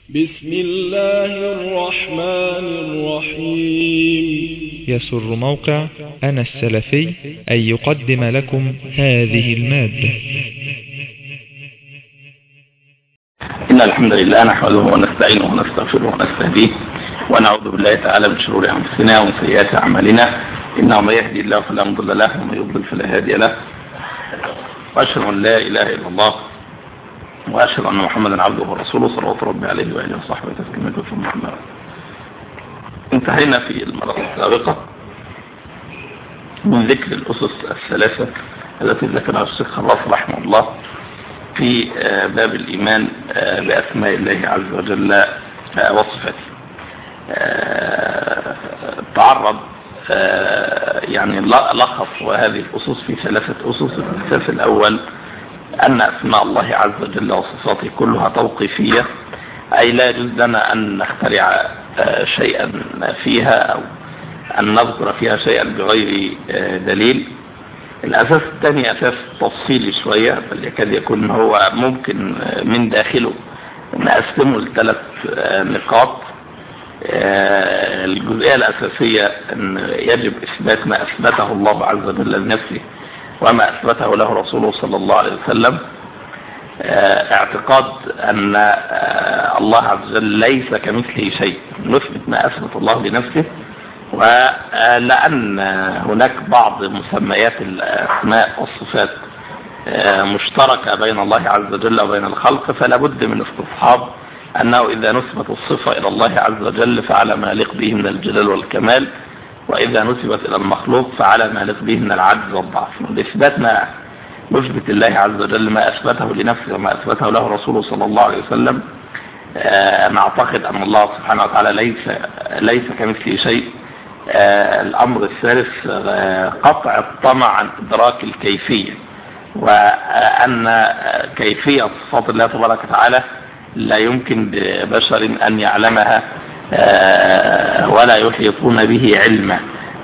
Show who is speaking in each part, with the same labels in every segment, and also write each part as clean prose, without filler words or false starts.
Speaker 1: بسم الله الرحمن الرحيم.
Speaker 2: يسر موقع أنا السلفي أن يقدم لكم هذه المادة.
Speaker 3: إن الحمد لله نحمده ونستعينه ونستغفره ونستهديه ونعوذ بالله تعالى من شرور أنفسنا ومن سيئات أعمالنا، إنه من يهدي الله فلا مضل له ومن يضلل فلا هادي له، وأشهد أن لا إله إلا الله وأشهد أن محمدا عبده ورسوله صلوات ربي عليه وآله وصحبه تسليما كثيرا. انتهينا في المرة السابقة من ذكر الأسس الثلاثة التي ذكرها الشيخ خلاص رحمه الله في باب الإيمان بأسماء الله عز وجل وصفاته. تعرض يعني لخص هذه الأسس في ثلاثة أسس. الأساس الأول أن أسماء الله عز وجل وصفاته كلها توقيفية، أي لا يجوز لنا أن نخترع شيئا فيها أو أن نذكر فيها شيئا بغير دليل. الأساس الثاني أساس تفصيلي شوية، بل يكاد يكون هو ممكن من داخله نقسمه لثلاث نقاط. الجزئية الأساسية أن يجب إثبات ما أثبته الله عز وجل لنفسه وما أثبته له رسوله صلى الله عليه وسلم. اعتقاد أن الله عز وجل ليس كمثله شيء، نثبت ما أثبت الله لنفسه. ولأن هناك بعض مسميات الأسماء والصفات مشتركة بين الله عز وجل وبين الخلق، فلا بد من استصحاب أنه إذا نسبت الصفة إلى الله عز وجل فعلى ما يليق به من الجلال والكمال، وإذا نسبت إلى المخلوق فعلى ما يليق به من العجز والضعف. لإثباتنا نثبت الله عز وجل ما أثبته لنفسه وما أثبته له رسوله صلى الله عليه وسلم. نعتقد أن الله سبحانه وتعالى ليس كمثله شيء. الأمر الثالث قطع الطمع عن إدراك الكيفية، وأن كيفية صفات الله تبارك وتعالى لا يمكن لبشر أن يعلمها ولا يحيطون به علما.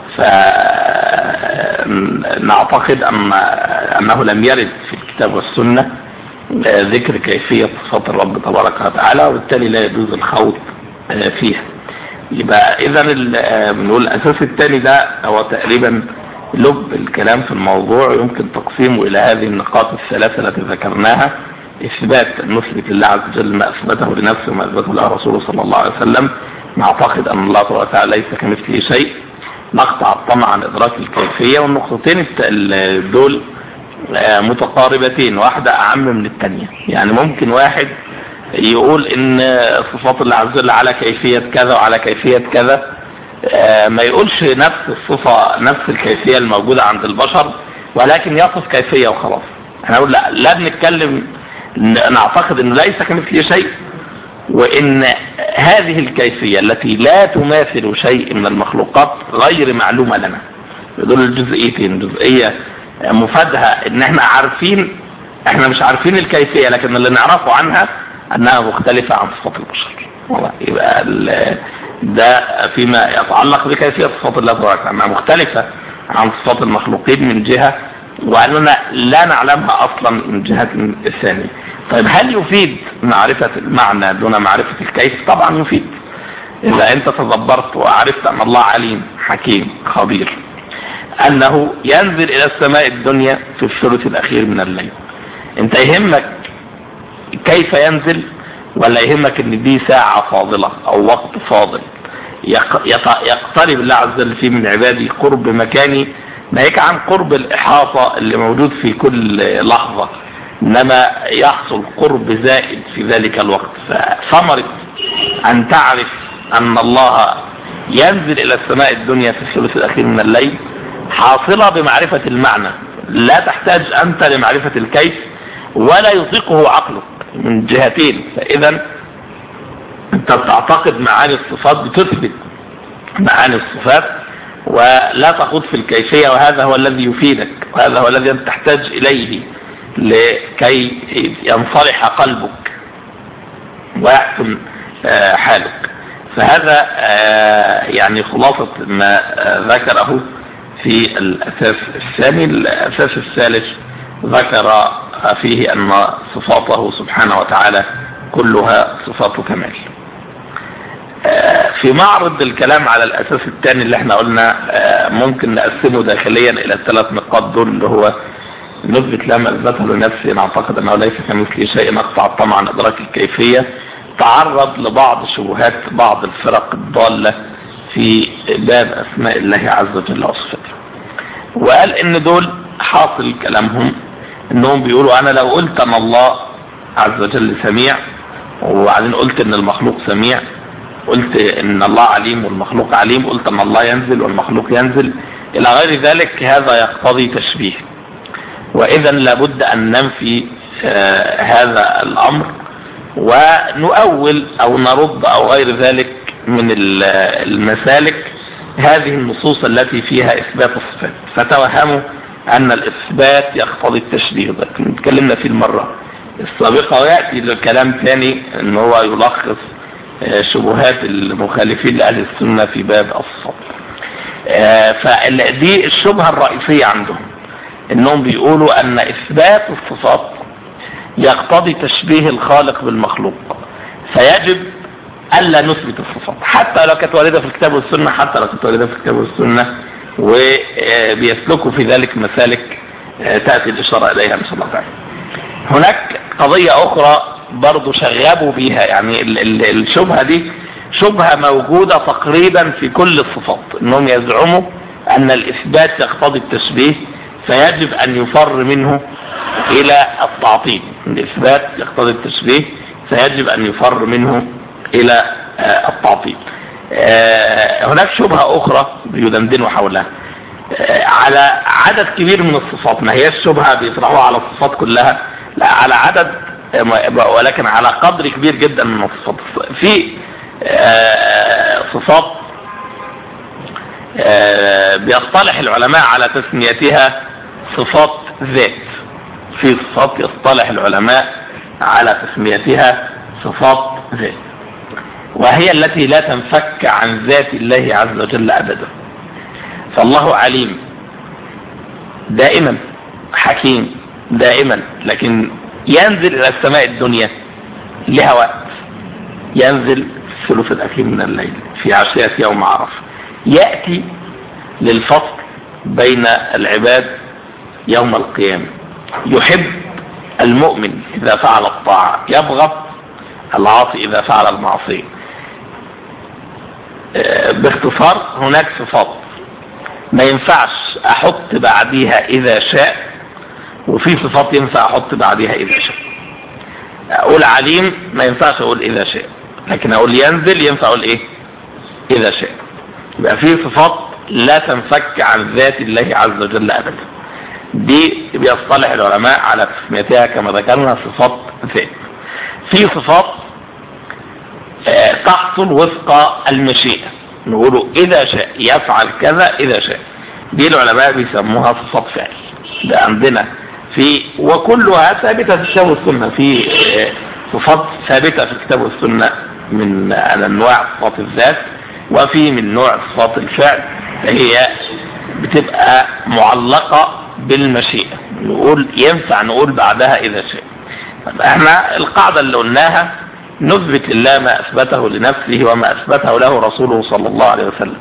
Speaker 3: فنعتقد أنه لم يرد في الكتاب والسنة ذكر كيفية صفات الرب تبارك وتعالى، وبالتالي لا يجوز الخوض فيها. يبقى إذا بنقول الأساس الثاني ده هو تقريبا لب الكلام في الموضوع، يمكن تقسيمه إلى هذه النقاط الثلاثة التي ذكرناها. إثبات نثبت لله عز وجل ما أثبته لنفسه وما أثبته له رسوله صلى الله عليه وسلم. نعتقد أن الله تبارك وتعالى ليس كمثله شيء. نقطع الطمع عن إدراك الكيفية. والنقطتين دول متقاربتين، واحدة أعم من الثانية. يعني ممكن واحد يقول إن صفات الله عز وجل على كيفية كذا وعلى كيفية كذا، ما يقولش نفس الصفة نفس الكيفية الموجودة عند البشر، ولكن يصف كيفية وخلاص. أنا أقول لا بنتكلم، نعتقد أنه ليس كمثله شيء، وإن هذه الكيفية التي لا تماثل شيء من المخلوقات غير معلومة لنا. دول الجزئيتين، جزئية مفادها ان احنا مش عارفين الكيفية، لكن اللي نعرفه عنها انها مختلفة عن صفات البشر. يبقى ده فيما يتعلق بكيفية صفات الله تبارك انها مختلفة عن صفات المخلوقين من جهة، وأننا لا نعلمها أصلا من جهة الثانية. طيب هل يفيد معرفة المعنى دون معرفة الكيف؟ طبعا يفيد. إذا أنت تدبرت وعرفت أن الله عليم حكيم خبير، أنه ينزل إلى السماء الدنيا في الثلث الأخير من الليل، أنت يهمك كيف ينزل، ولا يهمك أن دي ساعة فاضلة أو وقت فاضل يقترب الله عز وجل فيه من عباده قرب مكاني، ناهيك عن قرب الإحاطة اللي موجود في كل لحظة، إنما يحصل قرب زائد في ذلك الوقت. فثمرة أن تعرف أن الله ينزل إلى السماء الدنيا في الثلث الأخير من الليل حاصلة بمعرفة المعنى، لا تحتاج أنت لمعرفة الكيف ولا يطيقه عقلك من جهتين. فإذا أنت تعتقد معاني الصفات، بتثبت معاني الصفات ولا تخوض في الكيفية، وهذا هو الذي يفيدك، وهذا هو الذي أنت تحتاج إليه لكي ينصلح قلبك ويحسن حالك. فهذا يعني خلاصة ما ذكره في الأساس الثاني. الأساس الثالث ذكر فيه أن صفاته سبحانه وتعالى كلها صفات كمال. في معرض الكلام على الأساس الثاني اللي احنا قلنا ممكن نقسمه داخليا إلى الثلاث نقاط دول، اللي هو نثبت لا ما أثبته لنفسه نعتقد أنه ليس كمثله شيء نقطع طبعا إدراك الكيفية. تعرض لبعض شبهات بعض الفرق الضالة في باب أسماء الله عز وجل وصفاته، وقال إن دول حاصل كلامهم إنهم بيقولوا أنا لو قلت أن الله عز وجل سميع وبعدين قلت إن المخلوق سميع، قلت إن الله عليم والمخلوق عليم، قلت أن الله ينزل والمخلوق ينزل إلى غير ذلك، هذا يقتضي تشبيه، وإذا لابد أن ننفي هذا الأمر ونؤول أو نرد أو غير ذلك من المسالك هذه النصوص التي فيها إثبات الصفات، فتوهموا أن الإثبات يقتضي التشبيه. ده اتكلمنا فيه المرة السابقة، ويأتي الكلام ثاني أنه هو يلخص شبهات المخالفين لأهل السنة في باب الصفات. فدي الشبهة الرئيسية عندهم، انهم بيقولوا ان اثبات الصفات يقتضي تشبيه الخالق بالمخلوق، فيجب الا نثبت الصفات حتى لو كانت واردة في الكتاب والسنة، وبيسلكوا في ذلك مسالك تأتي الاشارة اليها ان شاء الله تعالى. هناك قضية اخرى برضو شغبوا بيها، يعني الشبهة دي شبهة موجودة تقريبا في كل الصفات، انهم يزعموا ان الاثبات يقتضي التشبيه فيجب ان يفر منه الى التعطيل. الاثبات يقتضي التشبيه فيجب ان يفر منه الى التعطيل. هناك شبهة اخرى بيدندنوا حولها على عدد كبير من الصفات، ما هي الشبهة بيطرحوها على الصفات كلها، لا على عدد ولكن على قدر كبير جدا من الصفات. في صفات بيصطلح العلماء على تسميتها صفات ذات، في صفات يصطلح العلماء على تسميتها صفات ذات، وهي التي لا تنفك عن ذات الله عز وجل أبدا. فالله عليم دائما، حكيم دائما، لكن ينزل إلى السماء الدنيا لها وقت، ينزل في الثلث الأخير من الليل في عشية يوم عرفة، يأتي للفصل بين العباد يوم القيامة، يحب المؤمن إذا فعل الطاعة، يبغض العاصي إذا فعل المعصية. باختصار هناك صفات ما ينفعش أحط بعديها إذا شاء، وفي صفات ينفع أحط بعديها إذا شاء. أقول عليم ما ينفعش أقول إذا شاء، لكن أقول ينزل ينفع أقول إيه إذا شاء. يبقى في صفات لا تنفك عن ذات الله عز وجل أبدا، دي بيصطلح العلماء على تسميتها كما ذكرنا صفات ذات. في صفات تحصل وفق المشيئة، نقوله إذا شاء يفعل كذا إذا شاء، دي العلماء بيسموها صفات فعل. ده عندنا في وكلها ثابتة في الكتاب والسنة، في صفات ثابتة في الكتاب والسنة من أنواع صفات الذات، وفي من نوع صفات الفعل هي بتبقى معلقة بالمشيئة، نقول ينفع نقول بعدها إذا شاء. احنا القاعدة اللي قلناها نثبت لله ما أثبته لنفسه وما أثبته له رسوله صلى الله عليه وسلم،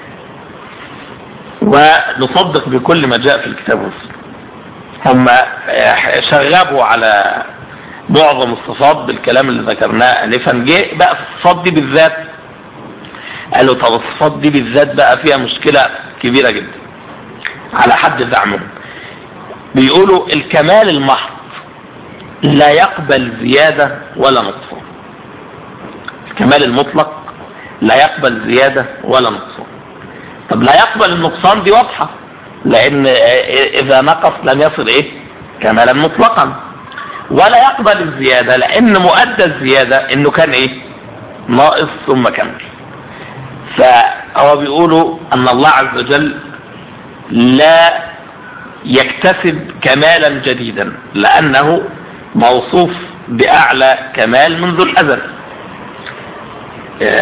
Speaker 3: ونصدق بكل ما جاء في الكتاب والسنة. هم شغبوا على معظم الصفات بالكلام اللي ذكرناه انفا، جاء بقى في الصفات دي بالذات قالوا طب الصفات دي بالذات بقى فيها مشكلة كبيرة جدا على حد زعمهم. بيقولوا الكمال المحض لا يقبل زيادة ولا نقصان، الكمال المطلق لا يقبل زيادة ولا نقصان. طب لا يقبل النقصان دي واضحة، لان اذا نقص لم يصل ايه كمالا مطلقا، ولا يقبل الزيادة لان مؤدى الزيادة انه كان ايه ناقص ثم كمل. فهو بيقولوا ان الله عز وجل لا يكتسب كمالا جديدا لانه موصوف باعلى كمال منذ الازل.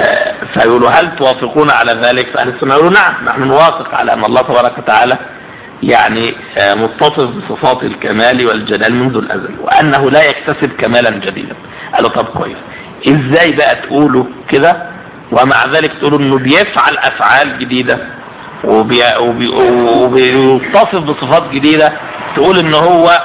Speaker 3: فيقولوا هل توافقون على ذلك؟ فأهل السنة يقولوا نعم، نحن نوافق على أن الله تبارك وتعالى يعني متصف بصفات الكمال والجلال منذ الأزل، وأنه لا يكتسب كمالا جديدا. قالوا طب كويس، ازاي بقى تقولوا كده ومع ذلك تقولوا انه بيفعل افعال جديدة وبيتصف بصفات جديدة، تقول ان هو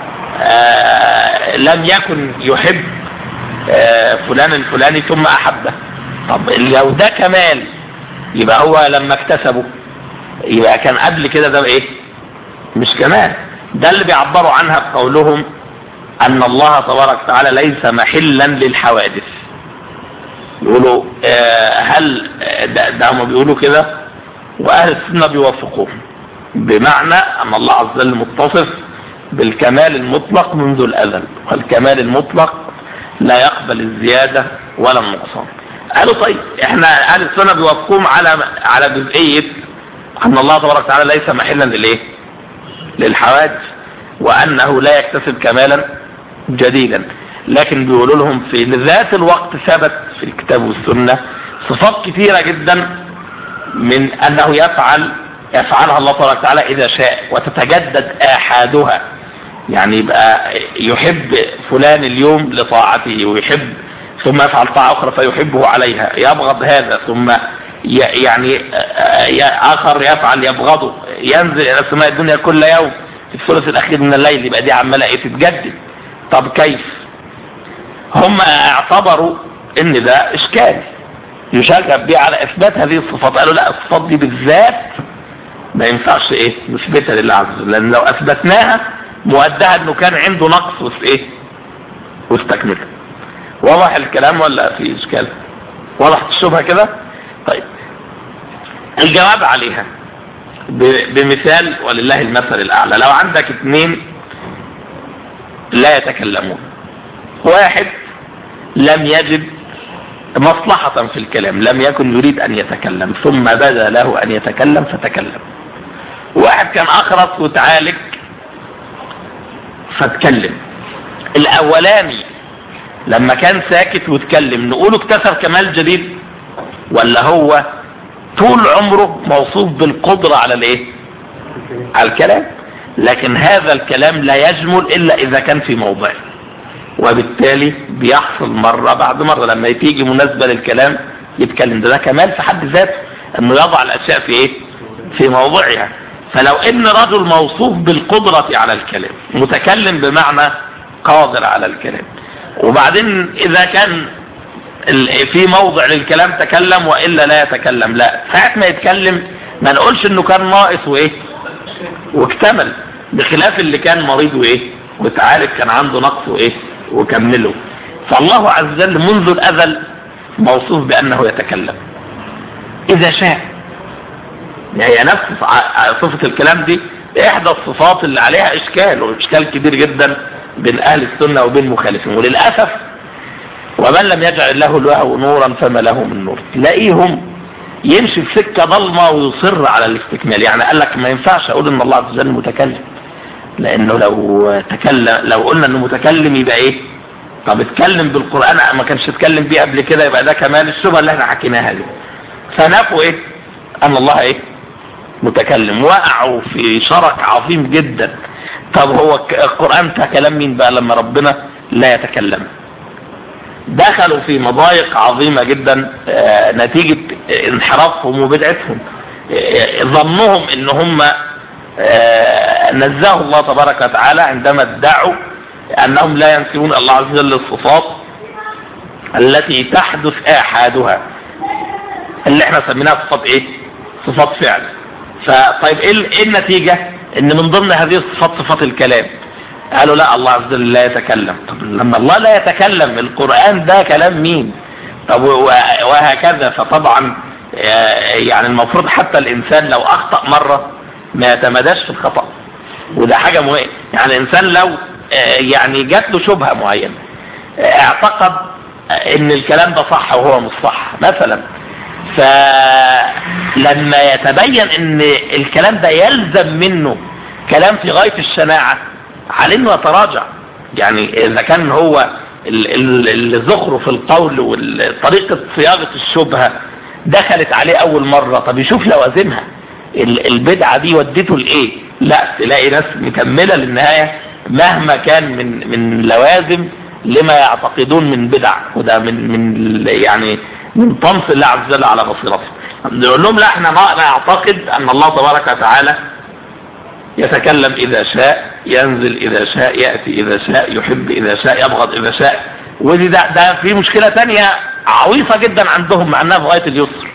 Speaker 3: لم يكن يحب فلان الفلاني ثم احبه. طب لو ده كمال يبقى هو لما اكتسبه يبقى كان قبل كده ده ايه؟ مش كمال. ده اللي بيعبروا عنها بقولهم ان الله تبارك وتعالى ليس محلا للحوادث. يقولوا هل ده هم بيقولوا كده، واهل السنة بيوافقوهم، بمعنى ان الله عز وجل متصف بالكمال المطلق منذ الازل، والكمال المطلق لا يقبل الزيادة ولا النقصان. قالوا طيب احنا اهل السنة بيوافقوهم على جزئية ان الله تبارك وتعالى ليس محلا للايه؟ للحوادث، وانه لا يكتسب كمالا جديدا. لكن بيقولوا لهم في ذات الوقت ثبت في الكتاب والسنة صفات كثيرة جدا من انه يفعلها الله تبارك وتعالى اذا شاء، وتتجدد احادها. يعني يبقى يحب فلان اليوم لطاعته ويحب، ثم يفعل طاعة اخرى فيحبه عليها، يبغض هذا ثم يعني اخر يفعل يبغضه، ينزل الى سماء الدنيا كل يوم في الثلث الاخير من الليل، يبقى دي عماله ايه؟ تتجدد. طب كيف؟ هم اعتبروا ان ده اشكال يشغب بيه على اثبات هذه الصفات. قالوا لا، الصفات دي بالذات ما ينفعش ايه؟ نثبتها لله عز وجل، لان لو اثبتناها مؤدها انه كان عنده نقص واستكملها. واضح الكلام ولا في اشكال؟ وضحت الشبهه كده؟ طيب الجواب عليها بمثال ولله المثل الاعلى. لو عندك اثنين لا يتكلمون، واحد لم يجد مصلحة في الكلام، لم يكن يريد ان يتكلم ثم بدا له ان يتكلم فتكلم، واحد كان اخرس وتعالج فاتكلم. الاولاني لما كان ساكت واتكلم نقوله اكتسب كمال جديد، ولا هو طول عمره موصوف بالقدرة على الايه؟ على الكلام، لكن هذا الكلام لا يجمل الا اذا كان في موضعه، وبالتالي بيحصل مرة بعد مرة لما تيجي مناسبة للكلام يتكلم. ده كمال في حد ذاته، انه يضع الاشياء في ايه؟ في موضعها. فلو ان رجل موصوف بالقدرة على الكلام، متكلم بمعنى قادر على الكلام، وبعدين اذا كان في موضع للكلام تكلم والا لا يتكلم، لا، ساعة ما يتكلم ما نقولش انه كان ناقص وايه؟ واكتمل، بخلاف اللي كان مريض وايه؟ وتعالج كان عنده نقص وايه؟ وكمله. فالله عز وجل منذ الازل موصوف بانه يتكلم اذا شاء. يعني هي نفس صفة الكلام دي احدى الصفات اللي عليها اشكال، واشكال كبير جدا بين اهل السنة وبين المخالفين. وللأسف ومن لم يجعل له له نورا فما له من نور، تلاقيهم يمشي في سكة ضلمة ويصر على الاستكمال. يعني قال لك ما ينفعش اقول ان الله عز وجل متكلم، لانه لو قلنا انه متكلم يبقى ايه؟ طب اتكلم بالقرآن ما كانش اتكلم بيه قبل كده، يبقى ده كمال الشبهة اللي احنا حكيناها دي. فنفوا ايه؟ ان الله ايه؟ متكلم. وقعوا في شرك عظيم جدا. طب هو القرآن ده كلام مين بقى لما ربنا لا يتكلم؟ دخلوا في مضايق عظيمة جدا نتيجة انحرافهم وبدعتهم. ظنهم ان هم نزهوا الله تبارك وتعالى عندما ادعوا انهم لا ينسبون الله عز وجل الصفات التي تحدث احادها، اللي احنا سميناها صفات ايه؟ صفات فعل. فطيب ايه النتيجة؟ ان من ضمن هذه الصفات صفات الكلام. قالوا لا، الله عز وجل لا يتكلم. طب لما الله لا يتكلم، القرآن ده كلام مين؟ طب وهكذا. فطبعا يعني المفروض حتى الانسان لو اخطأ مرة ما يتمداش في الخطأ، وده حاجة مهمة. يعني الانسان لو يعني جات له شبهة معينة اعتقد ان الكلام ده صح وهو مش صح مثلا، فلما يتبين ان الكلام ده يلزم منه كلام في غاية الشناعة، عليه انه يتراجع. يعني اذا كان هو الزخرف في القول وطريقة صياغة الشبهة دخلت عليه اول مرة، طب يشوف لوازمها، البدعة دي ودته لايه؟ لا، تلاقي ناس مكملة للنهاية مهما كان من لوازم لما يعتقدون من بدع، وده من يعني من طمس الله عز وجل على بصيرته. نقول لهم لا، احنا نعتقد ان الله تبارك وتعالى يتكلم اذا شاء، ينزل اذا شاء، يأتي اذا شاء، يحب اذا شاء، يبغض اذا شاء. ودي ده في مشكلة تانية عويصة جدا عندهم مع انها في غاية اليسر.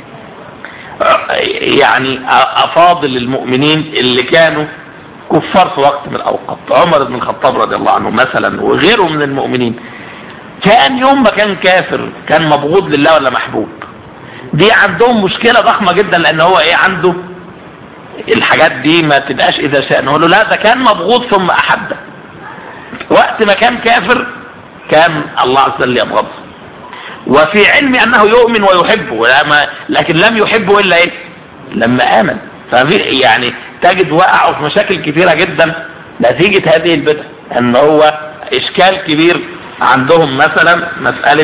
Speaker 3: يعني افاضل المؤمنين اللي كانوا كفار في وقت من الاوقات، عمر بن الخطاب رضي الله عنه مثلا وغيره من المؤمنين، كان يوم ما كان كافر كان مبغوض لله ولا محبوب. دي عندهم مشكلة ضخمة جدا، لان هو عنده الحاجات دي ما تبقاش اذا شاء. نقول له لا، ده كان مبغوض ثم احبه. وقت ما كان كافر كان الله عز وجل يبغضه، وفي علم انه يؤمن ويحبه، لكن لم يحبه الا لما امن. ففي يعني تجد وقعوا في مشاكل كثيرة جدا نتيجة هذه البدعة، ان هو اشكال كبير عندهم. مثلا مسألة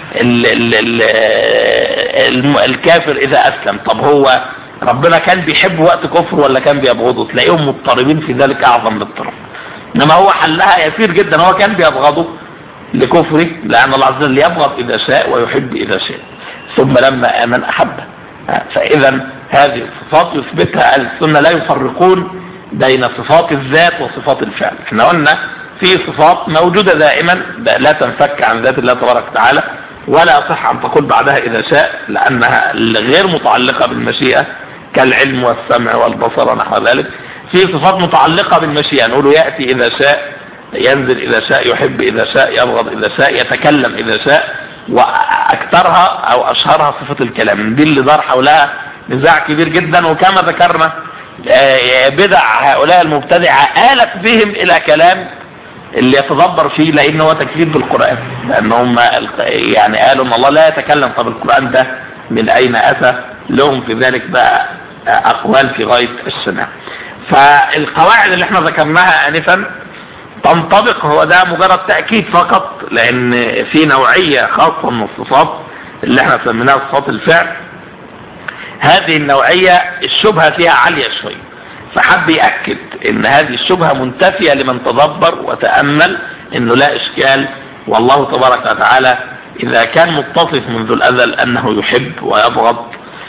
Speaker 3: الكافر اذا اسلم، طب هو ربنا كان بيحبه وقت كفر ولا كان بيبغضه؟ تلاقيهم مضطربين في ذلك اعظم الاضطراب. انما هو حلها يسير جدا، هو كان بيبغضه لكفره، لان الله عز وجل يبغض اذا شاء ويحب اذا شاء، ثم لما امن احبه. فاذا هذه الصفات يثبتها اهل السنه، لا يفرقون بين صفات الذات وصفات الفعل. احنا قلنا في صفات موجوده دائما لا تنفك عن ذات الله تبارك وتعالى، ولا يصح ان تقول بعدها اذا شاء، لانها غير متعلقه بالمشيئه، كالعلم والسمع والبصر ونحو ذلك. في صفات متعلقه بالمشيئه، نقول ياتي اذا شاء، ينزل اذا شاء، يحب اذا شاء، يبغض اذا شاء، يتكلم اذا شاء. واكثرها او اشهرها صفه الكلام، دي اللي دار حولها نزاع كبير جدا. وكما ذكرنا بدع هؤلاء المبتدعة آلت بهم الى كلام اللي يتدبر فيه، لان هو تكذيب بالقرآن، لانهم يعني قالوا ان الله لا يتكلم. طب القرآن ده من اين اتى؟ لهم في ذلك بقى اقوال في غاية الشناعة. فالقواعد اللي احنا ذكرناها انفا تنطبق، هو ده مجرد تأكيد فقط، لان في نوعية خاصة من الصفات اللي احنا سميناها صفات الفعل. هذه النوعية الشبهة فيها عالية شوية، فحب يأكد ان هذه الشبهة منتفية لمن تدبر وتأمل انه لا اشكال، والله تبارك وتعالى اذا كان متصف منذ الازل انه يحب ويبغض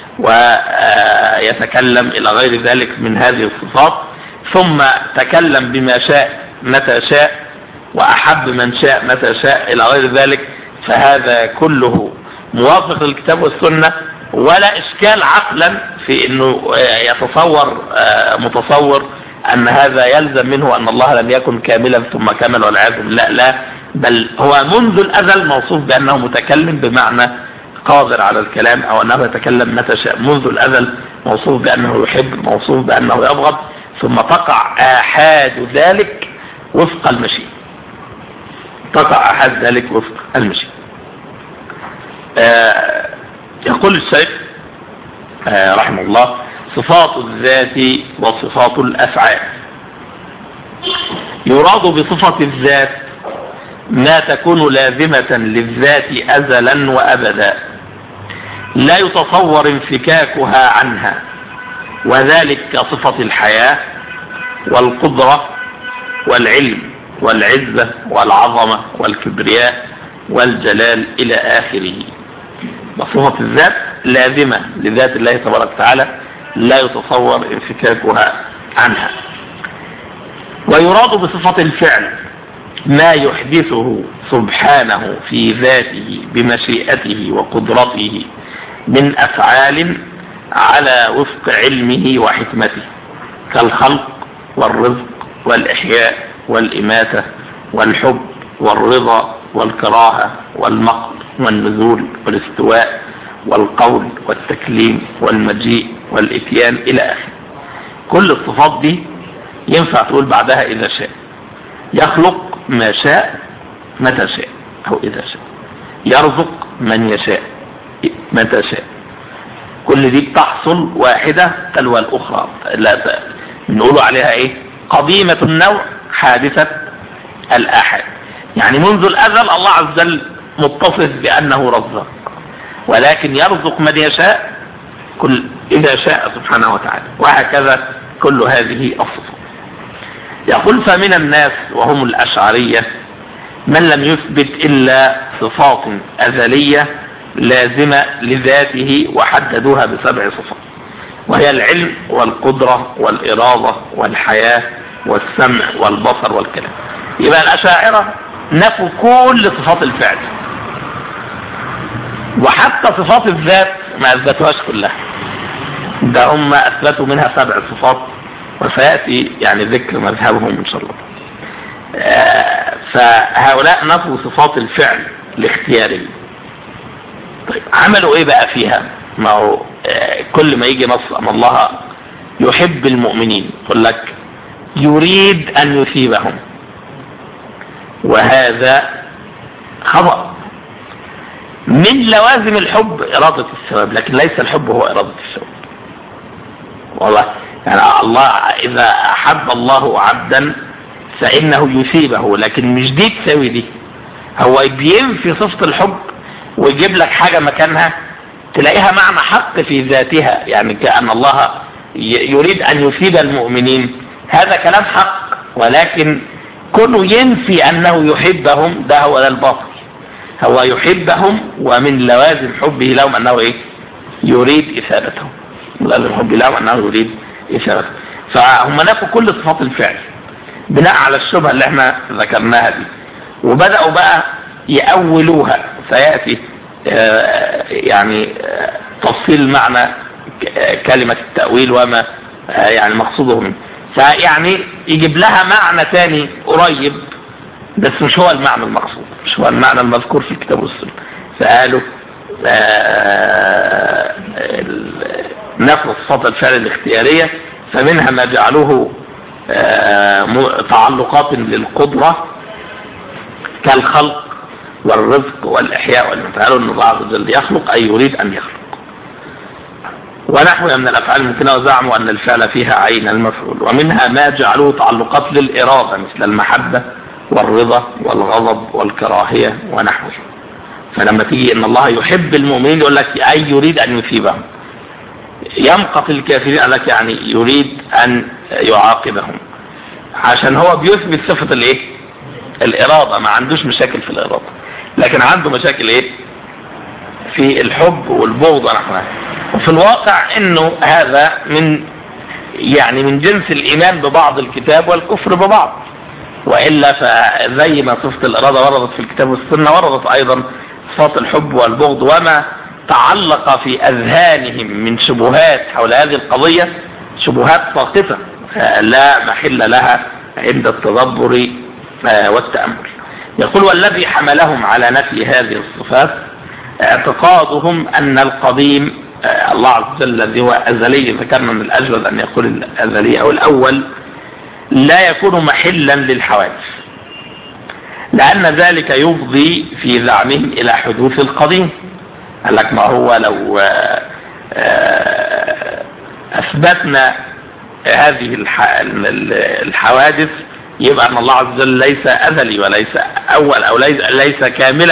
Speaker 3: ويتكلم الى غير ذلك من هذه الصفات، ثم تكلم بما شاء متى شاء واحب من شاء متى شاء الى غير ذلك، فهذا كله موافق للكتاب والسنة، ولا اشكال عقلا في انه يتصور متصور ان هذا يلزم منه ان الله لم يكن كاملا ثم كمل والعياذ بالله. لا، بل هو منذ الازل موصوف بانه متكلم بمعنى قادر على الكلام، او انه يتكلم متى شاء. منذ الازل موصوف بانه يحب، موصوف بانه يبغض، ثم تقع احاد ذلك وفق المشيئة. تقع احاد ذلك وفق المشيئة. يقول الشيخ رحمه الله: صفات الذات وصفات الأفعال. يراد بصفة الذات ما تكون لازمة للذات أزلا وأبدا، لا يتصور انفكاكها عنها، وذلك كصفة الحياة والقدرة والعلم والعزة والعظمة والكبرياء والجلال إلى آخره. صفة الذات لازمة لذات الله تبارك وتعالى، لا يتصور انفكاكها عنها. ويراد بصفة الفعل ما يحدثه سبحانه في ذاته بمشيئته وقدرته من أفعال على وفق علمه وحكمته، كالخلق والرزق والإحياء والإماتة والحب والرضا والكراهة والمقت والنزول والاستواء والقول والتكليم والمجيء والاتيان الى اخره. كل الصفات دي ينفع تقول بعدها اذا شاء. يخلق ما شاء متى شاء او اذا شاء، يرزق من يشاء متى شاء. كل دي بتحصل واحدة تلو الاخرى، لا بنقولوا عليها قديمة النوع حادثة الاحد. يعني منذ الازل الله عز وجل متصف بانه رزاق، ولكن يرزق من يشاء كل اذا شاء سبحانه وتعالى، وهكذا كل هذه الصفات. يقول فمن الناس وهم الأشعرية من لم يثبت إلا صفات أزلية لازمة لذاته وحددوها ب7 صفات، وهي العلم والقدرة والإرادة والحياة والسمع والبصر والكلام. يبقى الأشاعرة نفوا كل صفات الفعل، وحتى صفات الذات ما أثبتوهاش كلها، ده هم أثبتوا منها 7 صفات، وسيأتي يعني ذكر مذهبهم إن شاء الله. فهؤلاء نفوا صفات الفعل الاختياري. طيب عملوا ايه بقى فيها؟ ما هو كل ما يجي نص ان الله يحب المؤمنين يقول لك يريد ان يثيبهم، وهذا خطأ. من لوازم الحب إرادة الثواب، لكن ليس الحب هو إرادة الثواب. والله يعني الله إذا أحب الله عبدا فإنه يثيبه، لكن مش دي تساوي دي. هو بينفي صفة الحب ويجيب لك حاجة مكانها تلاقيها معنى حق في ذاتها، يعني كأن الله يريد أن يثيب المؤمنين، هذا كلام حق، ولكن كونه ينفي أنه يحبهم ده هو الباطل. هو يحبهم، ومن لوازم حبه لهم أنه إيه؟ يريد إثابتهم. لازم حبه لهم أنه يريد إثابتهم. فهم نفوا كل صفات الفعل بناء على الشبهة اللي احنا ذكرناها دي، وبدأوا بقى يأولوها. سيأتي يعني تفصيل معنى كلمة التأويل وما يعني مقصوده منه، فيعني يجيب لها معنى تاني قريب بس مش هو المعنى المقصود، مش هو المعنى المذكور في الكتاب والسنة. فقالوا نفوا صفات الفعل الاختيارية، فمنها ما جعلوه تعلقات للقدرة كالخلق والرزق والإحياء والموت. قالوا أن الله عز وجل يخلق أي يريد أن يخلق، ونحوها من الأفعال الممكنة، وزعموا أن الفعل فيها عين المفعول. ومنها ما جعلوه تعلقات للإرادة مثل المحبة والرضا والغضب والكراهية ونحوه. فلما تيجي أن الله يحب المؤمنين يقول لك أي يريد أن يثيبهم، يمقت الكافرين قال لك يعني يريد أن يعاقبهم، عشان هو بيثبت صفة الايه؟ الإرادة، ما عندوش مشاكل في الإرادة، لكن عنده مشاكل ايه؟ في الحب والبغض ونحوها. وفي الواقع انه هذا من جنس الإيمان ببعض الكتاب والكفر ببعض، وإلا فزي ما صفة الإرادة وردت في الكتاب والسنة وردت أيضا صفات الحب والبغض، وما تعلق في أذهانهم من شبهات حول هذه القضية شبهات ساقطة لا محل لها عند التدبر والتأمل. يقول والذي حملهم على نفي هذه الصفات اعتقادهم أن القديم الله عز وجل الذي هو أزلي، ذكرنا من الأجود أن يقول الأزلي أو الأول، لا يكون محلا للحوادث، لأن ذلك يفضي في زعمهم إلى حدوث القديم. قال لك ما هو لو أثبتنا هذه الحوادث يبقى أن الله عز وجل ليس أزلي وليس أول أو ليس كاملا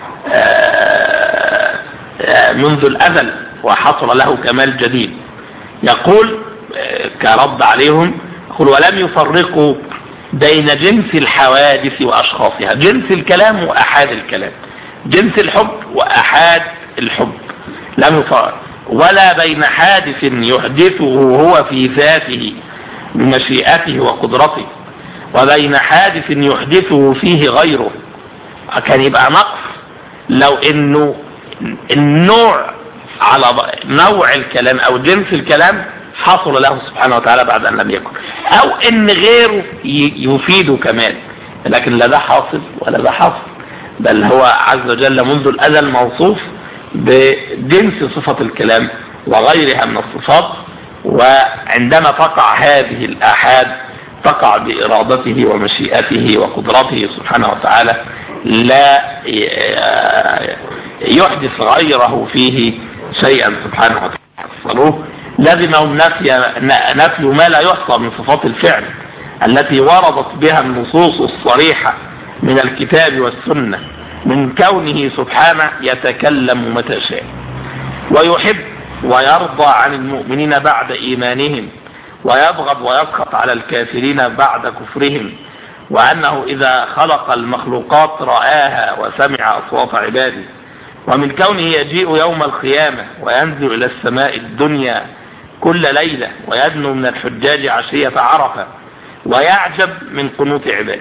Speaker 3: منذ الأزل وحصل له كمال جديد. يقول كرد عليهم، يقول ولم يفرقوا بين جنس الحوادث وأشخاصها، جنس الكلام وأحاد الكلام، جنس الحب وأحاد الحب لم يفرق، ولا بين حادث يحدثه هو في ذاته بمشيئته وقدرته وبين حادث يحدثه فيه غيره. كان يبقى نقص لو انه النوع على نوع الكلام او جنس الكلام حصل له سبحانه وتعالى بعد ان لم يكن، او ان غيره يفيده كمان، لكن لا ده حاصل ولا ده حاصل، بل هو عز وجل منذ الازل موصوف بجنس صفة الكلام وغيرها من الصفات. وعندما تقع هذه الآحاد تقع بإرادته ومشيئته وقدرته سبحانه وتعالى، لا يحدث غيره فيه شيئا سبحانه وتعالى. لازمهم نفي ما لا يحصى من صفات الفعل التي وردت بها النصوص الصريحة من الكتاب والسنة، من كونه سبحانه يتكلم متى شاء ويحب ويرضى عن المؤمنين بعد إيمانهم ويبغض ويسخط على الكافرين بعد كفرهم، وأنه إذا خلق المخلوقات رآها وسمع أصوات عباده، ومن كونه يجيء يوم القيامة وينزل إلى السماء الدنيا كل ليلة ويدنو من الحجاج عشية عرفة ويعجب من قنوت عباده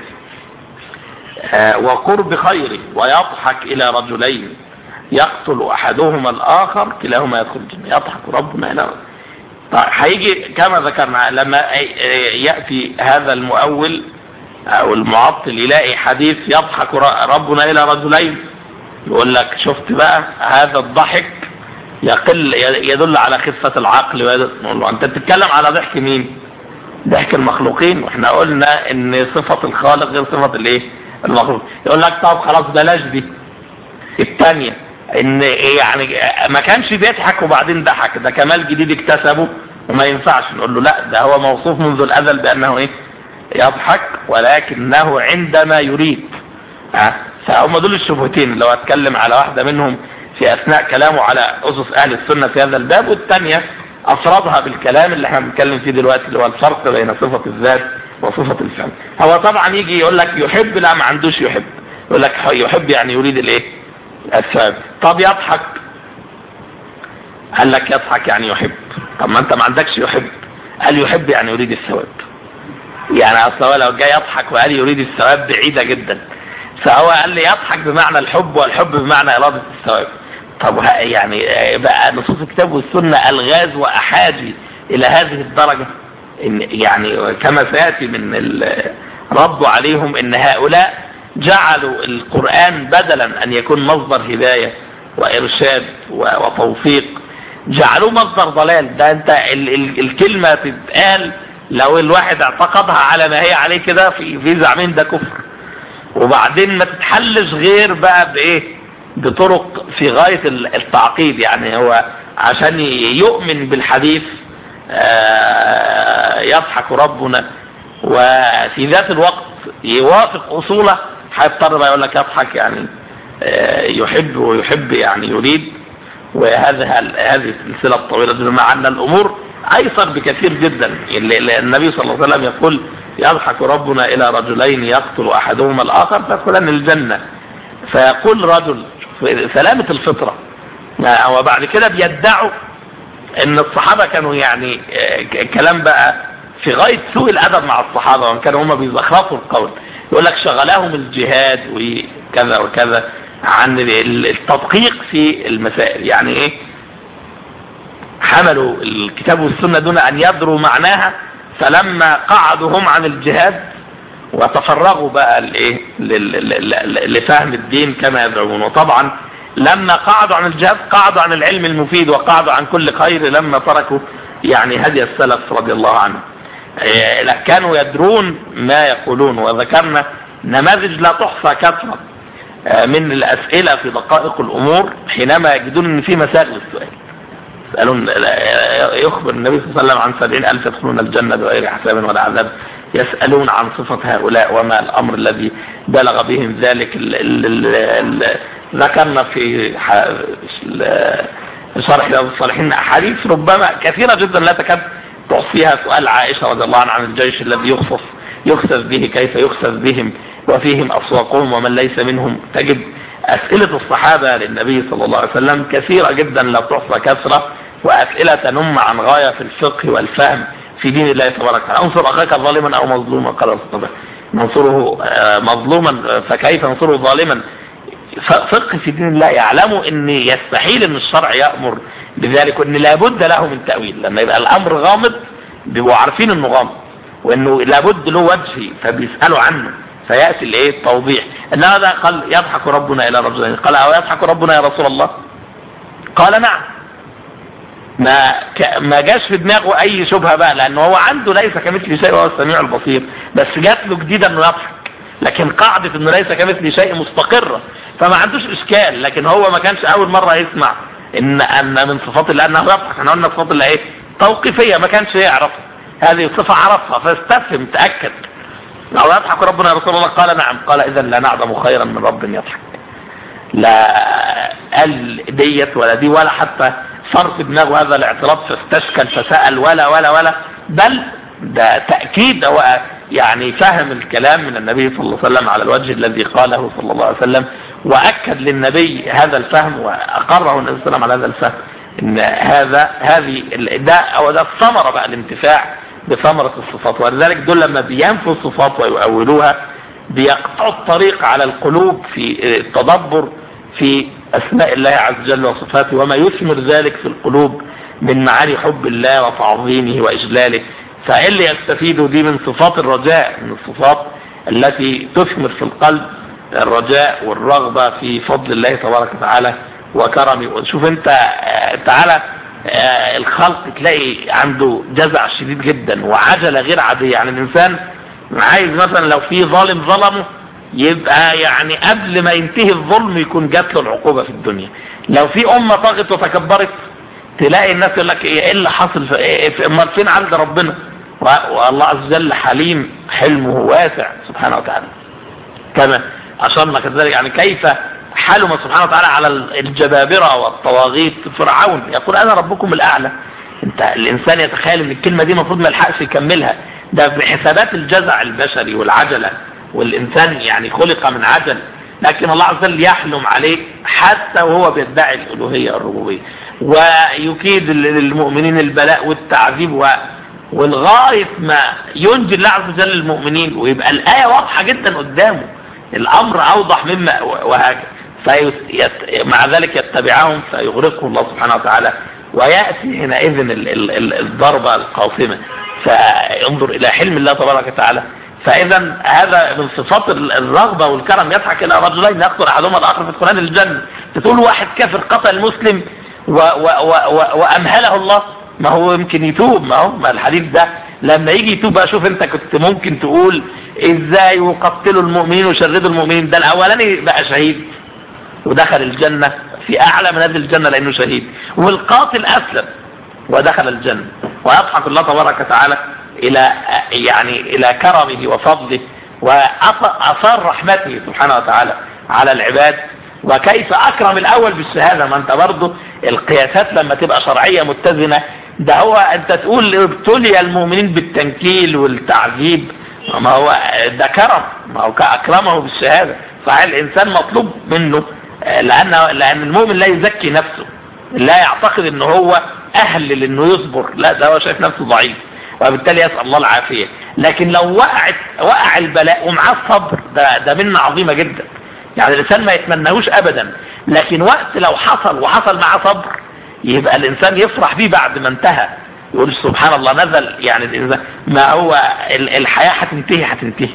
Speaker 3: وقرب خيره، ويضحك إلى رجلين يقتل أحدهما الآخر كلاهما يدخل الجنة. يضحك ربنا إلى رجل. هيجي كما ذكرنا لما يأتي هذا المؤول أو المعطل يلاقي حديث يضحك ربنا إلى رجلين، يقول لك شفت بقى هذا الضحك يدل على خفة العقل. نقول له أنت بتتكلم على ضحك مين؟ ضحك المخلوقين، واحنا قلنا ان صفة الخالق غير صفة الايه المخلوق. يقول لك طب خلاص بلاش دي الثانية، ان يعني ما كانش بيضحك وبعدين ضحك، ده كمال جديد اكتسبه وما ينفعش. نقول له لا، ده هو موصوف منذ الازل بانه ايه يضحك، ولكنه عندما يريد. فهم دول الشبهتين لو اتكلم على واحدة منهم في اثناء كلامه على اسس اهل السنة في هذا الباب، والثانية افرادها بالكلام اللي احنا بنتكلم فيه دلوقتي اللي هو الفرق بين صفة الذات وصفة الفعل. هو طبعا يجي يقول لك يحب، لا ما عندوش يحب، يقول لك يحب يعني يريد الايه الثواب. طب يضحك، قال لك يضحك يعني يحب. طب ما انت ما عندكش يحب، قال يحب يعني يريد الثواب. يعني اصلا لو جاي يضحك وقال يريد الثواب بعيدة جدا، فهو قال لي يضحك بمعنى الحب والحب بمعنى إرادة الثواب. طب يعني بقى نصوص الكتاب والسنة الغاز وأحاجي إلى هذه الدرجة، إن يعني كما سيأتي من الرد عليهم إن هؤلاء جعلوا القرآن بدلا أن يكون مصدر هداية وإرشاد وتوفيق، جعلوه مصدر ضلال. ده أنت الكلمة تتقال لو الواحد اعتقدها على ما هي عليه كده في زعمين ده كفر، وبعدين ما تتحلش غير بقى بإيه بطرق في غاية التعقيد. يعني هو عشان يؤمن بالحديث يضحك ربنا وفي ذات الوقت يوافق أصوله، هيضطر بقى يقول لك يضحك يعني يحب، ويحب يعني يريد. هذه السلسلة الطويلة، مع أن الأمور أيسر بكثير جدا. النبي صلى الله عليه وسلم يقول يضحك ربنا إلى رجلين يقتل أحدهما الآخر فيدخلان الجنة. فيقول رجل سلامة الفطرة، وبعد كده بيدعوا ان الصحابة كانوا يعني كلام بقى في غاية سوء الادب مع الصحابة، وان كانوا هم بيزخرفوا القول. يقول لك شغلاهم الجهاد وكذا وكذا عن التدقيق في المسائل. يعني ايه حملوا الكتاب والسنة دون ان يدروا معناها، فلما قعدوا هم عن الجهاد وتفرغوا بقى لفهم الدين كما يدعون. وطبعا لما قعدوا عن الجهاد قعدوا عن العلم المفيد وقعدوا عن كل خير لما تركوا يعني هدي السلف رضي الله عنهم. كانوا يدرون ما يقولون. وذكرنا نماذج لا تحصى كثرة من الأسئلة في دقائق الأمور حينما يجدون ان في مسائل للسؤال. يسألون، يخبر النبي صلى الله عليه وسلم عن 70,000 يدخلون الجنة بغير حساب ولا عذاب. يسألون عن صفة هؤلاء وما الأمر الذي بلغ بهم ذلك. ذكرنا في شرح رياض الصالحين أحاديث ربما كثيرة جدا لا تكاد تحصيها. سؤال عائشة رضي الله عنها عن الجيش الذي يخسف به، كيف يخسف بهم وفيهم أسواقهم ومن ليس منهم. تجد أسئلة الصحابة للنبي صلى الله عليه وسلم كثيرة جدا لا تحصى كثرة، وأسئلة تنم عن غاية في الفقه والفهم في دين الله تبارك وتعالى. انصر أخاك ظالما أو مظلوما، قال الصحابة ننصره مظلوما فكيف ننصره ظالما. فقه في دين الله يعلموا ان يستحيل ان الشرع يأمر بذلك، وان لابد له من تأويل. لما يبقى الامر غامض بيبقوا عارفين انه غامض وانه لابد له وجه، فبيسألوا عنه فيأتي الايه التوضيح. انما ده قال يضحك ربنا الى رجلين، قال او يضحك ربنا يا رسول الله؟ قال نعم. ما جاش في دماغه اي شبهة بقى، لانه هو عنده ليس كمثل شيء وهو السميع البصير، بس جات له جديدة انه يضحك. لكن قاعدة انه ليس كمثل شيء مستقرة، فما عندوش اشكال. لكن هو ما كانش اول مرة يسمع ان من صفات الله انه يضحك. احنا قلنا صفات الله ايه توقيفية، ما كانش يعرف هذه الصفة، عرفها فاستفهم تأكد. لو يضحك ربنا يا رسول الله؟ قال نعم. قال اذا لا نعلم خيرا من رب يضحك. لا قال ديت ولا دي ولا حتى صار في دماغه هذا الاعتراض فاستشكل فسأل ولا بل ده تأكيد. هو يعني فهم الكلام من النبي صلى الله عليه وسلم على الوجه الذي قاله صلى الله عليه وسلم، وأكد للنبي هذا الفهم وأقره النبي صلى الله عليه وسلم على هذا الفهم، إن ده الثمرة بقى، الانتفاع بثمرة الصفات. ولذلك دول لما بينفوا الصفات ويؤولوها بيقطعوا الطريق على القلوب في التدبر في أسماء الله عز وجل وصفاته، وما يثمر ذلك في القلوب من معاني حب الله وتعظيمه وإجلاله. فاللي يستفيدوا دي من صفات الرجاء، من الصفات التي تثمر في القلب الرجاء والرغبة في فضل الله تبارك وتعالى وكرمه. وشوف انت تعالى الخلق تلاقي عنده جزع شديد جدا وعجلة غير عادية. يعني الإنسان عايز مثلا لو في ظالم ظلمه يبقى يعني قبل ما ينتهي الظلم يكون جات له العقوبة في الدنيا. لو في أمة طغت وتكبرت تلاقي الناس يقول لك ايه اللي حصل، امال فين عند ربنا؟ والله عز وجل حليم، حلمه واسع سبحانه وتعالى. كما أشرنا كذلك يعني كيف حلم سبحانه وتعالى على الجبابرة والطواغيت. فرعون يقول أنا ربكم الأعلى. انت الإنسان يتخيل ان الكلمة دي المفروض ما يلحقش يكملها، ده بحسابات الجزع البشري والعجلة، والإنسان يعني خلق من عجل، لكن الله عز وجل يحلم عليه حتى وهو بيدعي الألوهية الربوبية، ويكيد للمؤمنين البلاء والتعذيب والغاية ما ينجي الله عز وجل المؤمنين، ويبقى الآية واضحة جدا قدامه، الأمر أوضح مما وهكذا. مع ذلك يتبعهم فيغرقه الله سبحانه وتعالى، ويأتي هنائذ الضربة القاصمة. فينظر إلى حلم الله تبارك وتعالى. فإذا هذا من صفات الرغبة والكرم. يضحك إلى رجلين يقتل أحدهما الآخر في القرآن الجنة. تقول واحد كافر قتل مسلم وأمهله الله، ما هو يمكن يتوب، ما الحديث ده لما يجي يتوب. أشوف أنت كنت ممكن تقول إزاي وقتلوا المؤمنين وشردوا المؤمنين، ده الأولاني بقى شهيد ودخل الجنة في أعلى منازل الجنة لأنه شهيد، والقاتل أسلم ودخل الجنة. ويضحك الله تبارك وتعالى إلى كرمه وفضله وأثار رحمته سبحانه وتعالى على العباد، وكيف أكرم الأول بالشهادة. ما أنت برضو القياسات لما تبقى شرعية متزنة، ده هو أنت تقول ابتلي المؤمنين بالتنكيل والتعذيب، ما هو ده كرم، ما هو أكرمه بالشهادة. فالإنسان مطلوب منه لأن المؤمن لا يزكي نفسه، لا يعتقد أنه هو أهل لأنه يصبر، لا ده هو شايف نفسه ضعيف، وبالتالي يسأل الله العافية. لكن لو وقع البلاء ومعاه الصبر، ده منة عظيمة جدا. يعني الإنسان ما يتمنهوش أبدا، لكن وقت لو حصل معاه صبر يبقى الإنسان يفرح بيه بعد ما انتهى، يقول سبحان الله نزل. يعني الإنسان ما هو الحياة هتنتهي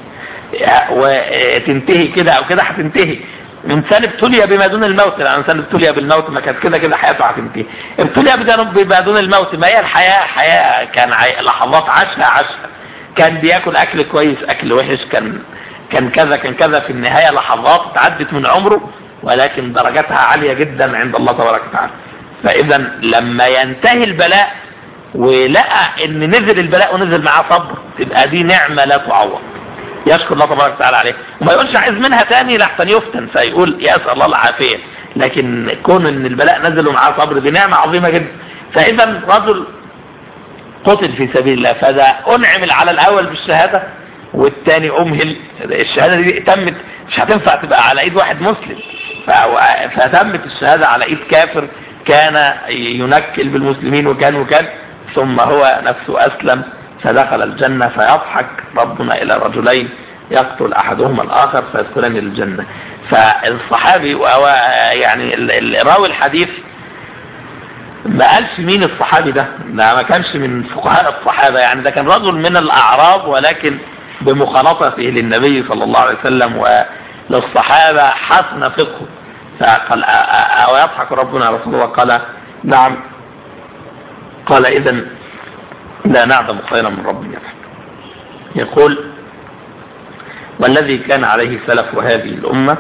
Speaker 3: وتنتهي كده أو كده هتنتهي. إنسان ابتلي بما دون الموت، لأن إنسان ابتلي بالموت ما كانت كده حياته هتنتهي. ابتلي بما دون الموت، ما هي الحياة حياة، كان لحظات عاشها، كان بياكل أكل كويس أكل وحش، كان كذا في النهاية لحظات تعدت من عمره، ولكن درجاتها عالية جدا عند الله تبارك وتعالى. فإذا لما ينتهي البلاء ولقى ان نزل البلاء ونزل معاه صبر، تبقى دي نعمة لا تعوض، يشكر الله تبارك وتعالى عليه، وما يقولش عايز منها تاني لحسن يفتن فيقول يسأل الله العافية. لكن كون ان البلاء نزل ومعاه صبر دي نعمة عظيمة جدا. فإذا رجل قتل في سبيل الله، فده أنعم على الأول بالشهادة والثاني أمهل. الشهادة دي تمت، مش هتنفع تبقى على إيد واحد مسلم، فتمت الشهادة على إيد كافر كان ينكل بالمسلمين وكان ثم هو نفسه أسلم فدخل الجنة. فيضحك ربنا إلى رجلين يقتل أحدهما الآخر فيدخلان الجنة. فالصحابي يعني راوي الحديث ما قالش مين الصحابي ده ما كانش من فقهاء الصحابة، يعني ده كان رجل من الأعراب، ولكن بمخالطته للنبي صلى الله عليه وسلم وللصحابة حسن فقه. فقال ويضحك ربنا على رسول الله؟ قال نعم. قال إذن لا نعلم خيرا من رب يضحك. يقول والذي كان عليه سلف هذه الأمة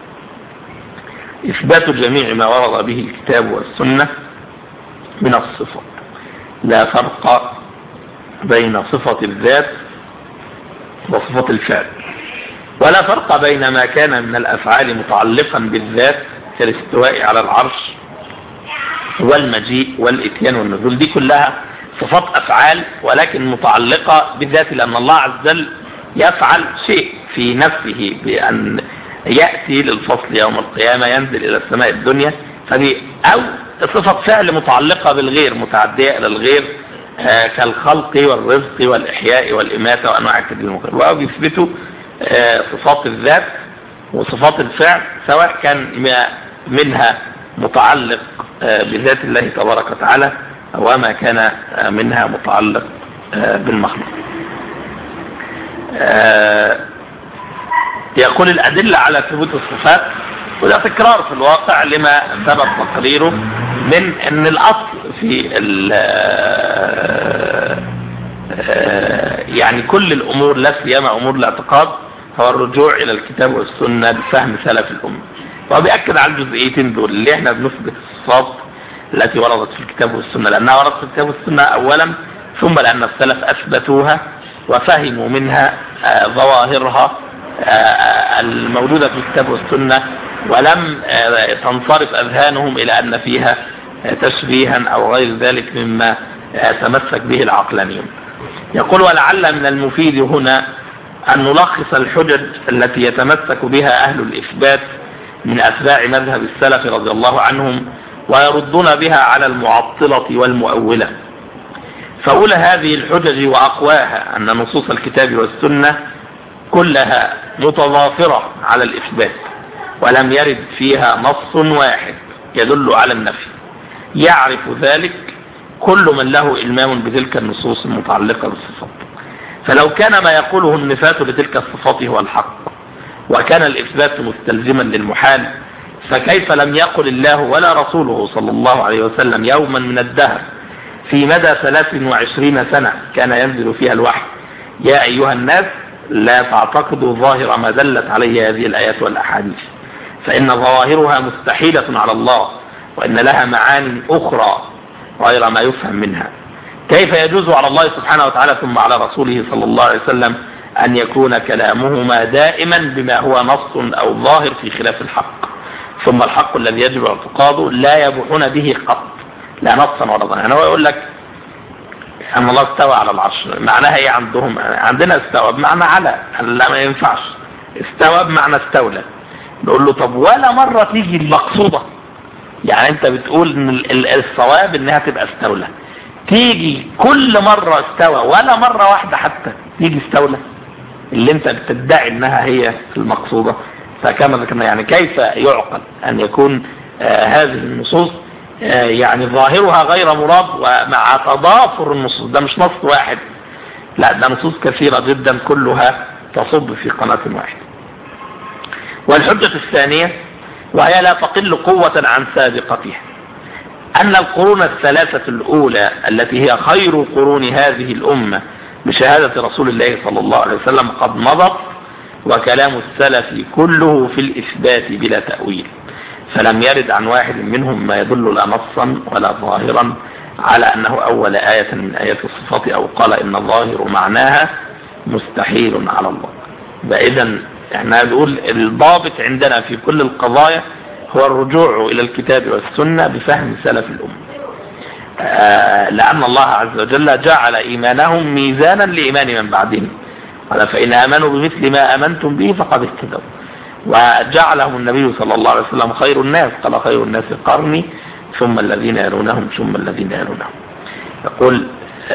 Speaker 3: إثبات جميع ما ورد به الكتاب والسنة من الصفات، لا فرق بين صفة الذات وصفة الفعل، ولا فرق بين ما كان من الأفعال متعلقا بالذات كالاستواء على العرش والمجيء والإتيان والنزول. دي كلها صفات أفعال ولكن متعلقة بالذات، لأن الله عز وجل يفعل شيء في نفسه بأن يأتي للفصل يوم القيامة، ينزل إلى السماء الدنيا، فدي أو صفة فعل متعلقة بالغير متعدية إلى الغير كالخلق والرزق والإحياء والإماتة وأنواع التدبير المختلفة. وأو يثبتوا صفات الذات وصفات الفعل سواء كان منها متعلق بذات الله تبارك وتعالى وما كان منها متعلق بالمخلوق. يقول الأدلة على ثبوت الصفات، وده تكرار في الواقع لما ثبت تقريره من أن الأصل في يعني كل الأمور لا سيما أمور الاعتقاد هو الرجوع إلى الكتاب والسنة بفهم سلف الأمة. وبيأكد على الجزئيتين دول اللي احنا بنثبت الصفات التي وردت في الكتاب والسنة لأنها وردت في الكتاب والسنة أولا، ثم لأن السلف أثبتوها وفهموا منها ظواهرها الموجودة في الكتاب والسنة، ولم تنصرف أذهانهم إلى أن فيها تشبيها أو غير ذلك مما تمسك به العقلانيون. يقول ولعل من المفيد هنا أن نلخص الحجج التي يتمسك بها أهل الإثبات من أتباع مذهب السلف رضي الله عنهم ويردون بها على المعطلة والمؤولة. فأولى هذه الحجج وأقواها أن نصوص الكتاب والسنة كلها متضافرة على الإثبات، ولم يرد فيها نص واحد يدل على النفي، يعرف ذلك كل من له إلمام بتلك النصوص المتعلقة بالصفات. فلو كان ما يقوله النفاة لتلك الصفات هو الحق وكان الإثبات مستلزما للمحال، فكيف لم يقل الله ولا رسوله صلى الله عليه وسلم يوما من الدهر في مدى 23 سنة كان ينزل فيها الوحي يا أيها الناس لا تعتقدوا ظاهر ما دلت عليه هذه الآيات والأحاديث، فإن ظواهرها مستحيلة على الله وإن لها معاني أخرى غير ما يفهم منها. كيف يجوز على الله سبحانه وتعالى ثم على رسوله صلى الله عليه وسلم أن يكون كلامهما دائما بما هو نص أو ظاهر في خلاف الحق، ثم الحق الذي يجب اعتقاده لا يبوحون به قط لا نصا ولا ظاهرا. يعني هو يقول لك أن الله استوى على العرش، معناها ايه عندهم؟ عندنا استوى بمعنى على، لا ما ينفعش. استوى بمعنى استولى. نقول له طب ولا مرة تيجي المقصودة؟ يعني انت بتقول ان الصواب انها تبقى استولى، تيجي كل مرة استوى ولا مرة واحدة حتى تيجي استولى اللي انت بتدعي انها هي المقصودة؟ فكما ذكرنا يعني كيف يعقل ان يكون هذه النصوص يعني ظاهرها غير مراد ومع تضافر النصوص؟ ده مش نص واحد، لا ده نصوص كثيرة جدا كلها تصب في قناة واحدة. والحجة الثانية وهي لا تقل قوة عن سابقتها أن القرون الثلاثة الأولى التي هي خير قرون هذه الأمة بشهادة رسول الله صلى الله عليه وسلم قد مضت، وكلام السلف كله في الإثبات بلا تأويل، فلم يرد عن واحد منهم ما يدل لا نصا ولا ظاهرا على أنه أول آية من آيات الصفات أو قال إن الظاهر معناها مستحيل على الله. فإذا احنا نقول الضابط عندنا في كل القضايا هو الرجوع إلى الكتاب والسنة بفهم سلف الأمة، لأن الله عز وجل جعل إيمانهم ميزانا لإيمان من بعدهم، قال فإن آمنوا بمثل ما آمنتم به فقد اهتدوا، وجعلهم النبي صلى الله عليه وسلم خير الناس، قال خير الناس قرني ثم الذين يلونهم ثم الذين يلونهم. يقول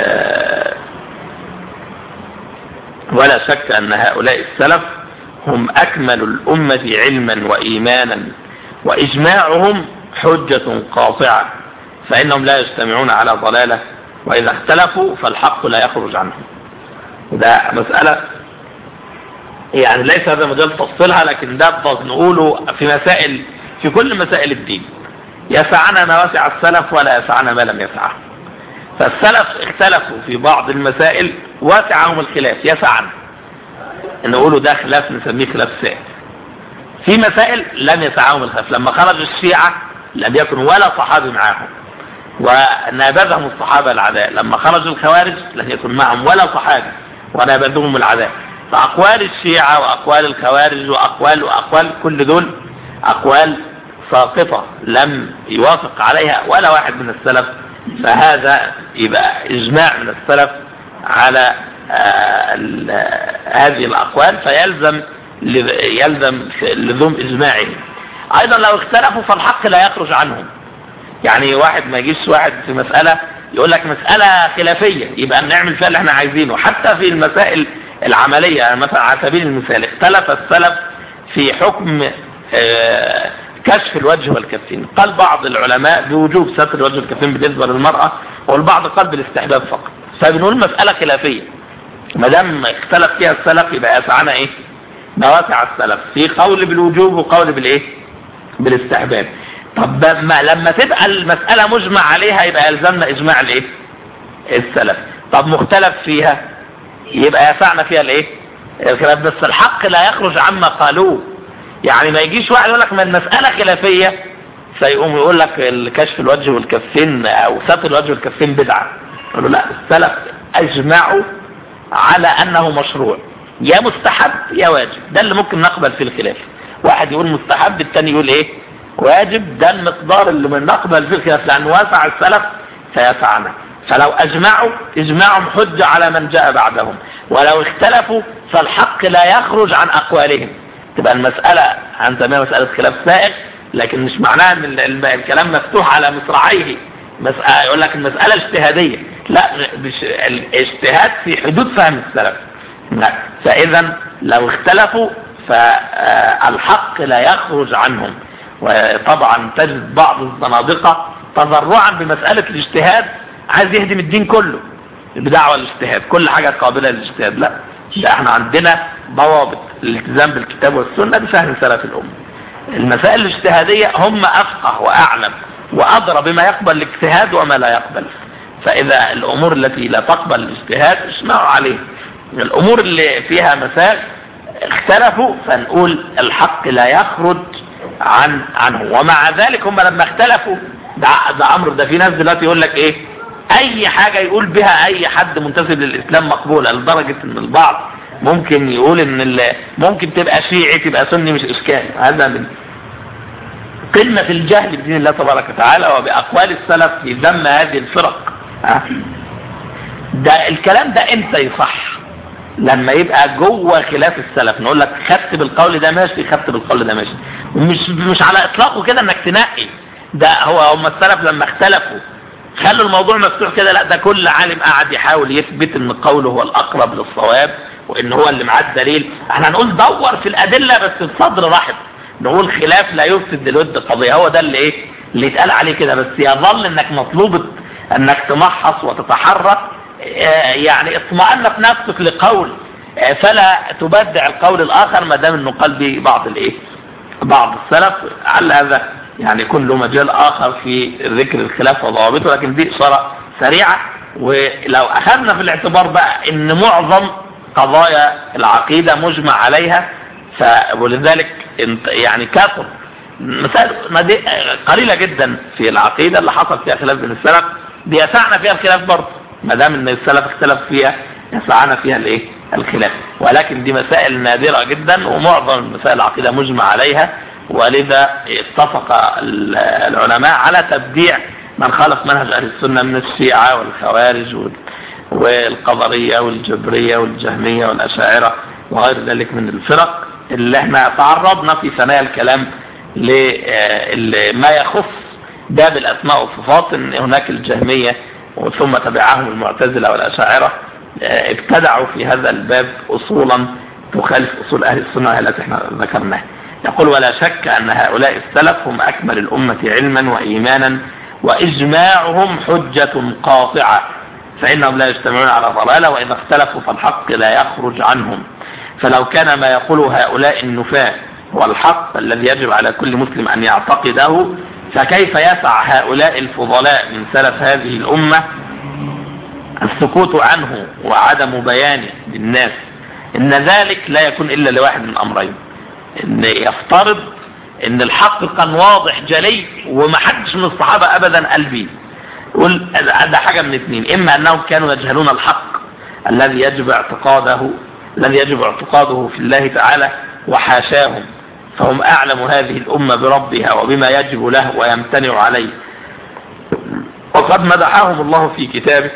Speaker 3: ولا شك أن هؤلاء السلف هم أكمل الأمة علما وإيمانا، وإجماعهم حجة قاطعة، فإنهم لا يجتمعون على ضلالة، وإذا اختلفوا فالحق لا يخرج عنهم. وده مسألة يعني ليس هذا مجال تفصيلها، لكن ده نقوله في مسائل، في كل مسائل الدين. يسعنا ما وسع السلف ولا يسعنا ما لم يسعه. فالسلف اختلفوا في بعض المسائل وسعهم الخلاف، يسعنا نقوله ده خلاف نسميه خلاف سائر. في مسائل لم يسعهم الخلاف، لما خرج الشيعة لم يكن ولا صحابي معهم ونابذهم الصحابة العداء، لما خرج الخوارج لم يكن معهم ولا صحابي ونابذهم العداء. فأقوال الشيعة وأقوال الخوارج وأقوال كل دول أقوال ساقطة لم يوافق عليها ولا واحد من السلف فهذا يبقى إجماع من السلف على هذه الأقوال، فيلزم لزوم إجماعهم. أيضا لو اختلفوا فالحق لا يخرج عنهم. يعني واحد ما يجيش واحد في مسألة يقول لك مسألة خلافية يبقى نعمل فيها اللي احنا عايزينه. حتى في المسائل العملية، يعني مثلا على سبيل المثال اختلف السلف في حكم كشف الوجه والكفين. قال بعض العلماء بوجوب ستر الوجه والكفين بالنسبة للمرأة، والبعض قال بالاستحباب فقط. فبنقول مسألة خلافية ما دام اختلف فيها السلف يبقى يسعنا ايه؟ مواسع السلف في قول بالوجوب وقول بالايه؟ بالاستحباب. طب لما تبقى المسألة مجمع عليها يبقى يلزمنا اجماع الايه؟ السلف. طب مختلف فيها يبقى يسعنا فيها الايه؟ الخلاف. بس الحق لا يخرج عما قالوه. يعني ما يجيش واحد يقول لك ما المسألة خلافية فيقوم يقول لك الكشف الوجه والكفين او ستر الوجه والكفين بدعة. يقول له لا، السلف اجمعوا على انه مشروع، يا مستحب يا واجب. ده اللي ممكن نقبل في الخلاف. واحد يقول مستحب الثاني يقول ايه؟ واجب. ده المقدار اللي من نقبل في الخلاف، لان واسع السلف فيسعنا. فلو اجمعوا اجماعهم حجة على من جاء بعدهم، ولو اختلفوا فالحق لا يخرج عن اقوالهم. تبقى المسألة هنسميها مسألة خلاف سائغ، لكن مش معناها ان الكلام مفتوح على مصراعيه. يقول لك المسألة اجتهادية، لا، الاجتهاد في حدود فهم السلف. لا. فإذا لو اختلفوا فالحق لا يخرج عنهم. وطبعا تجد بعض الزنادقة تضرعا بمسألة الاجتهاد عايز يهدم الدين كله بدعوى الاجتهاد، كل حاجة قابلة للاجتهاد. لا، احنا عندنا ضوابط الالتزام بالكتاب والسنة بفهم سلف الأمة. المسائل الاجتهادية هم أفقه وأعلم وأدرى بما يقبل الاجتهاد وما لا يقبل. فإذا الأمور التي لا تقبل الاجتهاد اسمعوا عليه. الأمور اللي فيها مسائل اختلفوا فنقول الحق لا يخرج عنه. ومع ذلك هم لما اختلفوا ده أمر. ده في ناس دلوقتي يقول لك ايه؟ أي حاجة يقول بها أي حد منتسب للإسلام مقبولة، لدرجة ان البعض ممكن يقول ان ممكن تبقى شيعي تبقى سني مش إشكال. هذا من قمة الجهل بدين الله تبارك وتعالى وبأقوال السلف في ذم هذه الفرق. ده الكلام ده امتى يصح؟ لما يبقى جوه خلاف السلف نقول لك خدت بالقول ده ماشي، خدت بالقول ده ماشي، ومش على اطلاقه كده انك تنقي. ده هم السلف لما اختلفوا خلوا الموضوع مفتوح كده. لا، ده كل عالم قاعد يحاول يثبت ان قوله هو الاقرب للصواب وان هو اللي معاه الدليل. احنا هنقول دور في الادله بس بصدر رحب، نقول خلاف لا يفسد للود قضيه. هو ده اللي اللي يتقال عليه كده. بس يظل انك مطلوب انك تمحص وتتحرك، يعني اطمئن في نفسك لقول فلا تبدع القول الاخر ما دام انه قال به بعض السلف. على هذا يعني يكون له مجال اخر في ذكر الخلاف وضوابطه، لكن دي اشاره سريعه. ولو اخذنا في الاعتبار بقى ان معظم قضايا العقيده مجمع عليها، ولذلك يعني كثر مسائل قليله جدا في العقيده اللي حصل فيها خلاف بين السلف، بيسعنا فيها الخلاف برضه ما دام ان السلف اختلف فيها، يسعنا فيها الخلاف. ولكن دي مسائل نادره جدا، ومعظم مسائل العقيده مجمع عليها. ولذا اتفق العلماء على تبديع من خالف منهج اهل السنه من الشيعه والخوارج والقدريه والجبريه والجهميه والاشاعره وغير ذلك من الفرق اللي احنا تعرضنا في ثنايا الكلام لما يخص باب الاسماء والصفات. ان هناك الجهميه ثم تبعهم المعتزله والاشاعره ابتدعوا في هذا الباب اصولا تخالف اصول اهل السنه التي احنا ذكرناها. يقول ولا شك ان هؤلاء السلف هم اكمل الامه علما وايمانا، واجماعهم حجه قاطعه، فانهم لا يجتمعون على ضلاله، واذا اختلفوا فالحق لا يخرج عنهم. فلو كان ما يقوله هؤلاء النفاة هو الحق الذي يجب على كل مسلم ان يعتقده، فكيف يسع هؤلاء الفضلاء من سلف هذه الامه السكوت عنه وعدم بيانه للناس؟ ان ذلك لا يكون الا لواحد من امرين: ان يفترض ان الحق كان واضح جلي ومحدش من الصحابه ابدا قال بيه، يقول ده حاجه من اثنين: اما انهم كانوا يجهلون الحق الذي يجب اعتقاده في الله تعالى وحاشاهم، فهم اعلم هذه الامه بربها وبما يجب له ويمتنع عليه، وقد مدحهم الله في كتابه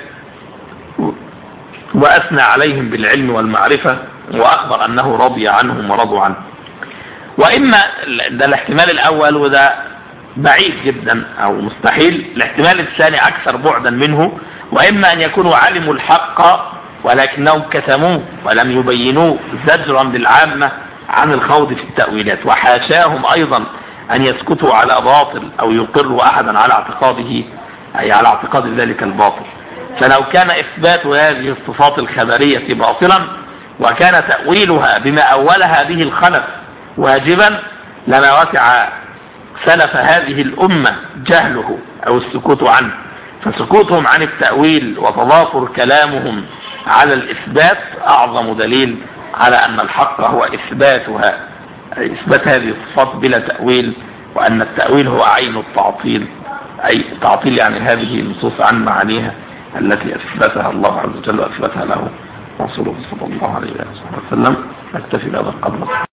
Speaker 3: وأثنى عليهم بالعلم والمعرفة، وأخبر أنه رضي عنهم ورضوا عنه. وإما ده الاحتمال الأول، وده بعيد جدا أو مستحيل. الاحتمال الثاني أكثر بعدا منه، وإما أن يكونوا علموا الحق ولكنهم كتموه ولم يبينوه زجرا للعامة عن الخوض في التأويلات، وحاشاهم أيضا أن يسكتوا على باطل أو يقروا أحدا على اعتقاده، أي على اعتقاد ذلك الباطل. فلو كان إثبات هذه الصفات الخبرية باطلا وكان تأويلها بما أولها به الخلف واجبا لما وسع سلف هذه الأمة جهله أو السكوت عنه. فسكوتهم عن التأويل وتضافر كلامهم على الإثبات أعظم دليل على أن الحق هو إثباتها، أي إثبات هذه الصفات بلا تأويل، وأن التأويل هو عين التعطيل، أي تعطيل يعني هذه النصوص عن معانيها التي أثبتها الله عز وجل وأثبتها له رسوله صلى الله عليه وسلم. نكتفي بهذا القدر.